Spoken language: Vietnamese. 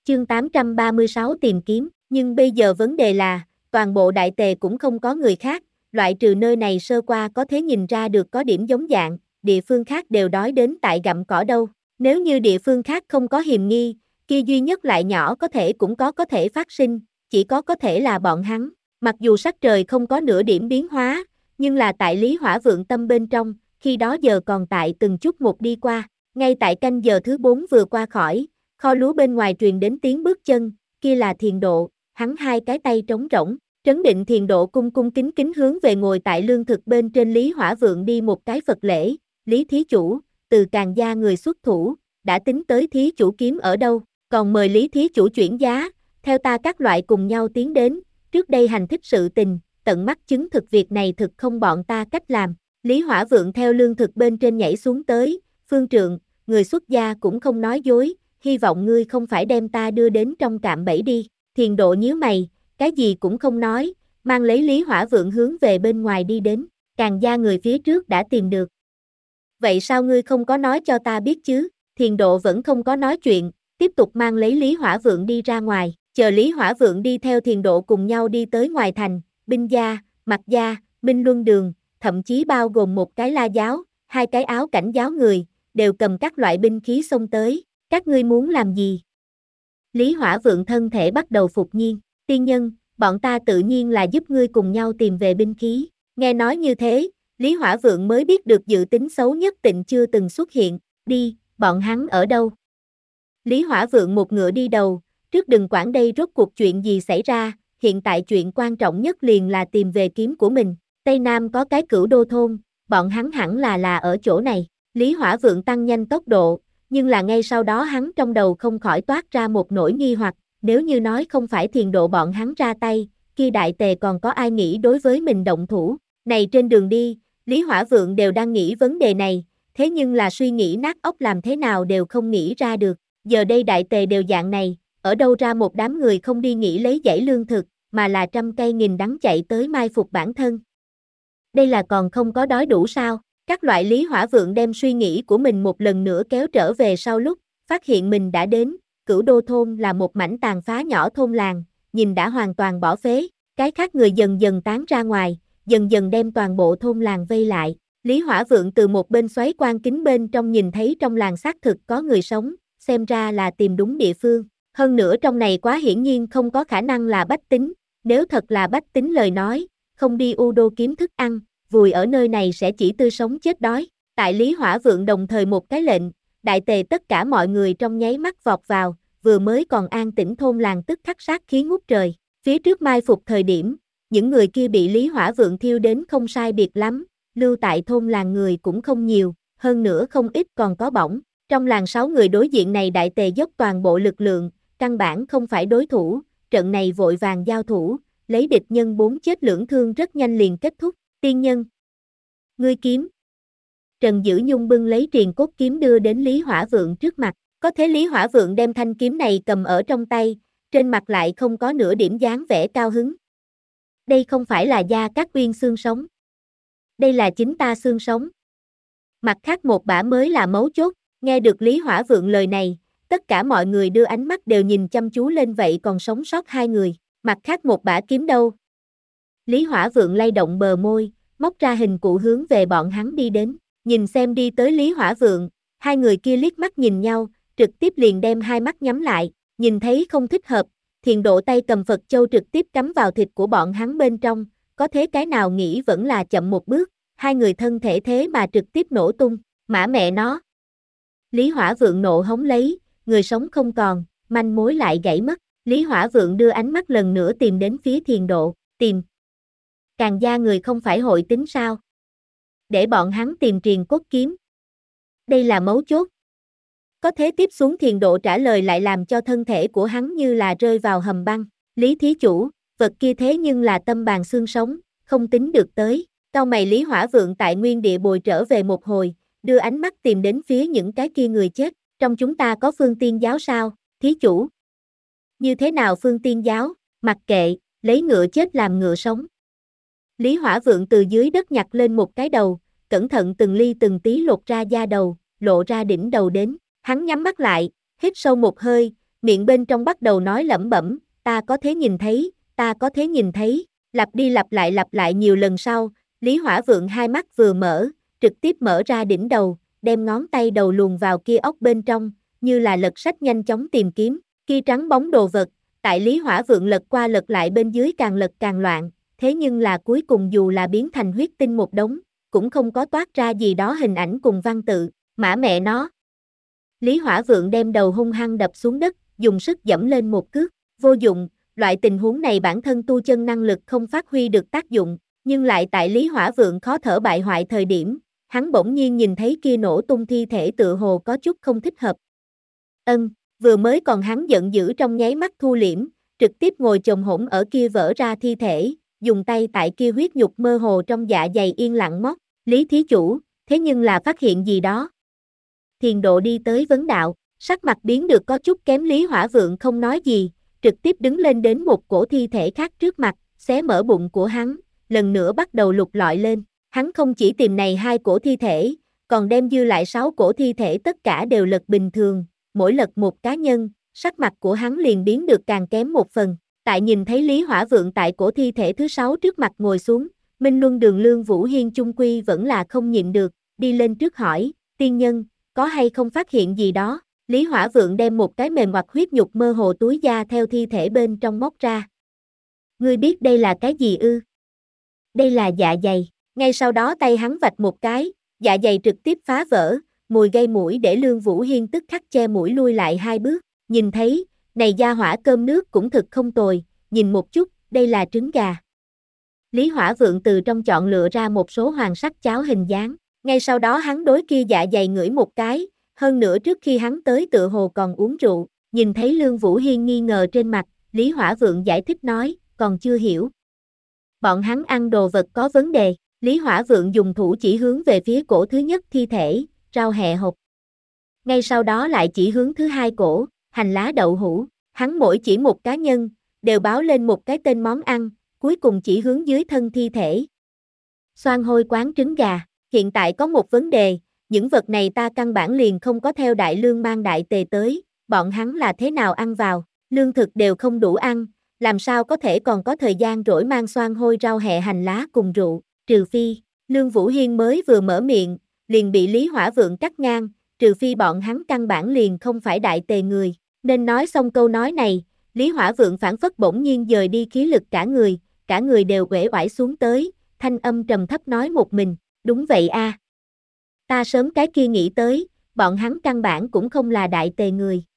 Chương 836 tìm kiếm, nhưng bây giờ vấn đề là, toàn bộ đại tề cũng không có người khác, loại trừ nơi này sơ qua có thể nhìn ra được có điểm giống dạng, địa phương khác đều đói đến tại gặm cỏ đâu. Nếu như địa phương khác không có hiềm nghi, kia duy nhất lại nhỏ có thể cũng có thể phát sinh, chỉ có thể là bọn hắn. Mặc dù sắc trời không có nửa điểm biến hóa, nhưng là tại Lý Hỏa Vượng tâm bên trong, khi đó giờ còn tại từng chút một đi qua, ngay tại canh giờ thứ 4 vừa qua khỏi, kho lúa bên ngoài truyền đến tiếng bước chân, kia là Thiền Độ, hắn hai cái tay trống rỗng, Trấn Định Thiền Độ cung cung kính kính hướng về ngồi tại lương thực bên trên Lý Hỏa Vượng đi một cái Phật lễ, Lý thí chủ, từ Càn gia người xuất thủ, đã tính tới thí chủ kiếm ở đâu, còn mời Lý thí chủ chuyển giá, theo ta các loại cùng nhau tiến đến, trước đây hành thích sự tình, tận mắt chứng thực việc này thực không bọn ta cách làm. Lý Hỏa Vượng theo lương thực bên trên nhảy xuống tới, Phương Trượng, người xuất gia cũng không nói dối, hy vọng ngươi không phải đem ta đưa đến trong cạm bẫy đi. Thiền Độ nhíu mày, cái gì cũng không nói, mang lấy Lý Hỏa Vượng hướng về bên ngoài đi đến, Càn gia người phía trước đã tìm được. Vậy sao ngươi không có nói cho ta biết chứ? Thiền Độ vẫn không có nói chuyện, tiếp tục mang lấy Lý Hỏa Vượng đi ra ngoài, chờ Lý Hỏa Vượng đi theo Thiền Độ cùng nhau đi tới ngoài thành, Binh gia, Mạc gia, Minh Luân Đường, thậm chí bao gồm một cái La giáo, hai cái áo cảnh giáo người, đều cầm các loại binh khí xông tới, các ngươi muốn làm gì? Lý Hỏa Vượng thân thể bắt đầu phục nhiên, tiên nhân, bọn ta tự nhiên là giúp ngươi cùng nhau tìm về binh khí, nghe nói như thế, Lý Hỏa Vượng mới biết được dự tính xấu nhất định chưa từng xuất hiện, đi, bọn hắn ở đâu? Lý Hỏa Vượng một ngựa đi đầu, trước đừng quản đây rốt cuộc chuyện gì xảy ra, hiện tại chuyện quan trọng nhất liền là tìm về kiếm của mình, Tây Nam có cái Cửu Đô thôn, bọn hắn hẳn là ở chỗ này, Lý Hỏa Vượng tăng nhanh tốc độ, nhưng là ngay sau đó hắn trong đầu không khỏi toát ra một nỗi nghi hoặc, nếu như nói không phải Thiền Độ bọn hắn ra tay, kia đại tề còn có ai nghĩ đối với mình động thủ, này trên đường đi, Lý Hỏa Vượng đều đang nghĩ vấn đề này, thế nhưng là suy nghĩ nát óc làm thế nào đều không nghĩ ra được, giờ đây đại tề đều dạng này, ở đâu ra một đám người không đi nghỉ lấy dãy lương thực, mà là trăm cây nghìn đắng chạy tới mai phục bản thân. Đây là còn không có đói đủ sao? Các loại Lý Hỏa Vượng đem suy nghĩ của mình một lần nữa kéo trở về sau lúc, phát hiện mình đã đến, Cửu Đô thôn là một mảnh tàn phá nhỏ thôn làng, nhìn đã hoàn toàn bỏ phế, cái khác người dần dần tán ra ngoài, dần dần đem toàn bộ thôn làng vây lại. Lý Hỏa Vượng từ một bên xoáy quan kính bên trong nhìn thấy trong làng xác thực có người sống, xem ra là tìm đúng địa phương. Hơn nữa trong này quá hiển nhiên không có khả năng là bách tính, nếu thật là bách tính lời nói, không đi U Đô kiếm thức ăn, vùi ở nơi này sẽ chỉ tươi sống chết đói. Tại Lý Hỏa Vượng đồng thời một cái lệnh, đại tề tất cả mọi người trong nháy mắt vọt vào, vừa mới còn an tĩnh thôn làng tức khắc sát khí ngút trời. Phía trước mai phục thời điểm, những người kia bị Lý Hỏa Vượng thiêu đến không sai biệt lắm, lưu tại thôn làng người cũng không nhiều, hơn nữa không ít còn có bỏng. Trong làng 6 người đối diện này đại tề dốc toàn bộ lực lượng, căn bản không phải đối thủ, trận này vội vàng giao thủ, lấy địch nhân 4 chết lưỡng thương rất nhanh liền kết thúc. Tiên nhân, ngươi kiếm. Trần Dữ Nhung bưng lấy triền cốt kiếm đưa đến Lý Hỏa Vượng trước mặt, có thế Lý Hỏa Vượng đem thanh kiếm này cầm ở trong tay, trên mặt lại không có nửa điểm dáng vẻ cao hứng. Đây không phải là Gia Cát Uyên xương sống. Đây là chính ta xương sống. Mặt khác một bả mới là mấu chốt, nghe được Lý Hỏa Vượng lời này, tất cả mọi người đưa ánh mắt đều nhìn chăm chú lên vậy còn sống sót hai người, mặt khác một bả kiếm đâu? Lý Hỏa Vượng lay động bờ môi, móc ra hình cụ hướng về bọn hắn đi đến, nhìn xem đi tới Lý Hỏa Vượng, hai người kia liếc mắt nhìn nhau, trực tiếp liền đem hai mắt nhắm lại, nhìn thấy không thích hợp, Thiền Độ tay cầm Phật Châu trực tiếp cắm vào thịt của bọn hắn bên trong, có thế cái nào nghĩ vẫn là chậm một bước, hai người thân thể thế mà trực tiếp nổ tung, mã mẹ nó. Lý Hỏa Vượng nộ hống lấy, người sống không còn, manh mối lại gãy mất, Lý Hỏa Vượng đưa ánh mắt lần nữa tìm đến phía Thiền Độ, tìm. Càn gia người không phải hội tính sao? Để bọn hắn tìm triền cốt kiếm. Đây là mấu chốt. Có thế tiếp xuống Thiền Độ trả lời lại làm cho thân thể của hắn như là rơi vào hầm băng. Lý thí chủ, vật kia thế nhưng là tâm bàn xương sống, không tính được tới. Cau mày Lý Hỏa Vượng tại nguyên địa bồi trở về một hồi, đưa ánh mắt tìm đến phía những cái kia người chết. Trong chúng ta có Phương Tiên giáo sao, thí chủ? Như thế nào Phương Tiên giáo? Mặc kệ, lấy ngựa chết làm ngựa sống. Lý Hỏa Vượng từ dưới đất nhặt lên một cái đầu, cẩn thận từng ly từng tí lột ra da đầu, lộ ra đỉnh đầu đến, hắn nhắm mắt lại, hít sâu một hơi, miệng bên trong bắt đầu nói lẩm bẩm, ta có thể nhìn thấy, ta có thể nhìn thấy, lặp đi lặp lại nhiều lần sau, Lý Hỏa Vượng hai mắt vừa mở, trực tiếp mở ra đỉnh đầu, đem ngón tay đầu luồn vào kia ốc bên trong, như là lật sách nhanh chóng tìm kiếm, kia trắng bóng đồ vật, tại Lý Hỏa Vượng lật qua lật lại bên dưới càng lật càng loạn, thế nhưng là cuối cùng dù là biến thành huyết tinh một đống, cũng không có toát ra gì đó hình ảnh cùng văn tự, mã mẹ nó. Lý Hỏa Vượng đem đầu hung hăng đập xuống đất, dùng sức dẫm lên một cước, vô dụng, loại tình huống này bản thân tu chân năng lực không phát huy được tác dụng, nhưng lại tại Lý Hỏa Vượng khó thở bại hoại thời điểm, hắn bỗng nhiên nhìn thấy kia nổ tung thi thể tựa hồ có chút không thích hợp. Vừa mới còn hắn giận dữ trong nháy mắt thu liễm, trực tiếp ngồi chồm hổm ở kia vỡ ra thi thể, dùng tay tại kia huyết nhục mơ hồ trong dạ dày yên lặng móc, Lý thí chủ, thế nhưng là phát hiện gì đó. Thiền độ đi tới vấn đạo, sắc mặt biến được có chút kém. Lý Hỏa Vượng không nói gì, trực tiếp đứng lên đến một cổ thi thể khác trước mặt, xé mở bụng của hắn, lần nữa bắt đầu lục lọi lên, hắn không chỉ tìm này hai cổ thi thể, còn đem dư lại 6 cổ thi thể tất cả đều lật bình thường, mỗi lật một cá nhân, sắc mặt của hắn liền biến được càng kém một phần, tại nhìn thấy Lý Hỏa Vượng tại cổ thi thể thứ 6 trước mặt ngồi xuống, Minh Luân Đường Lương Vũ Hiên chung quy vẫn là không nhịn được, đi lên trước hỏi, tiên nhân, có hay không phát hiện gì đó? Lý Hỏa Vượng đem một cái mềm hoặc huyết nhục mơ hồ túi da theo thi thể bên trong móc ra. Ngươi biết đây là cái gì ư? Đây là dạ dày. Ngay sau đó tay hắn vạch một cái, dạ dày trực tiếp phá vỡ, mùi gây mũi để Lương Vũ Hiên tức khắc che mũi lui lại 2 bước. Nhìn thấy, này gia hỏa cơm nước cũng thực không tồi, nhìn một chút, đây là trứng gà. Lý Hỏa Vượng từ trong chọn lựa ra một số hoàng sắc cháo hình dáng. Ngay sau đó hắn đối kia dạ dày ngửi một cái, hơn nữa trước khi hắn tới tựa hồ còn uống rượu, nhìn thấy Lương Vũ Hiên nghi ngờ trên mặt, Lý Hỏa Vượng giải thích nói, còn chưa hiểu. Bọn hắn ăn đồ vật có vấn đề, Lý Hỏa Vượng dùng thủ chỉ hướng về phía cổ thứ nhất thi thể, rau hẹ hột. Ngay sau đó lại chỉ hướng thứ hai cổ, hành lá đậu hũ, hắn mỗi chỉ một cá nhân, đều báo lên một cái tên món ăn, cuối cùng chỉ hướng dưới thân thi thể. Xoan hôi quán trứng gà. Hiện tại có một vấn đề, những vật này ta căn bản liền không có theo Đại Lương mang đại tề tới, bọn hắn là thế nào ăn vào, lương thực đều không đủ ăn, làm sao có thể còn có thời gian rỗi mang xoan hôi rau hẹ hành lá cùng rượu, trừ phi, Lương Vũ Hiên mới vừa mở miệng, liền bị Lý Hỏa Vượng cắt ngang, trừ phi bọn hắn căn bản liền không phải đại tề người, nên nói xong câu nói này, Lý Hỏa Vượng phản phất bỗng nhiên dời đi khí lực cả người đều uể oải xuống tới, thanh âm trầm thấp nói một mình. Đúng vậy a. Ta sớm cái kia nghĩ tới, bọn hắn căn bản cũng không là đại tề người.